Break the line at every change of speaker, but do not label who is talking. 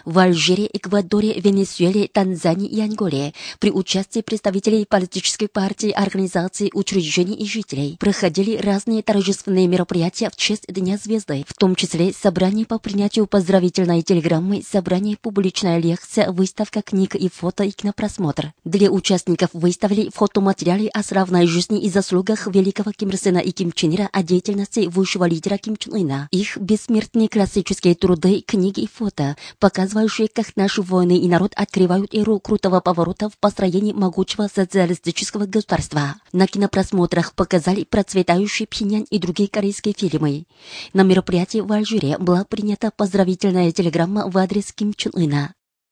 в Алжире, Эквадоре, Венесуэле, Танзании и Анголе при участии представителей политических партий, организаций, учреждений и жителей проходили разные торжественные мероприятия в честь Дня Звезды, в том числе собрание по принятию поздравительной телеграммы, собрание, публичная лекция, выставка книг и фото и кинопросмотр. Для участников выставили фотоматериалы о славной жизни и заслугах великого Ким Ир Сена и Ким Чен Ира, о деятельности высшего лидера Ким Чен Ына. Их бессмертные классические труды, книги и фото, показывающие, как наши воины и народ открывают эру крутого поворота в построении могучего социалистического государства. На кинопросмотрах показали процветающий Пхеньян и другие корейские фильмы. На мероприятии в Алжире была принята поздравительная телеграмма в адрес Ким Чен Ына.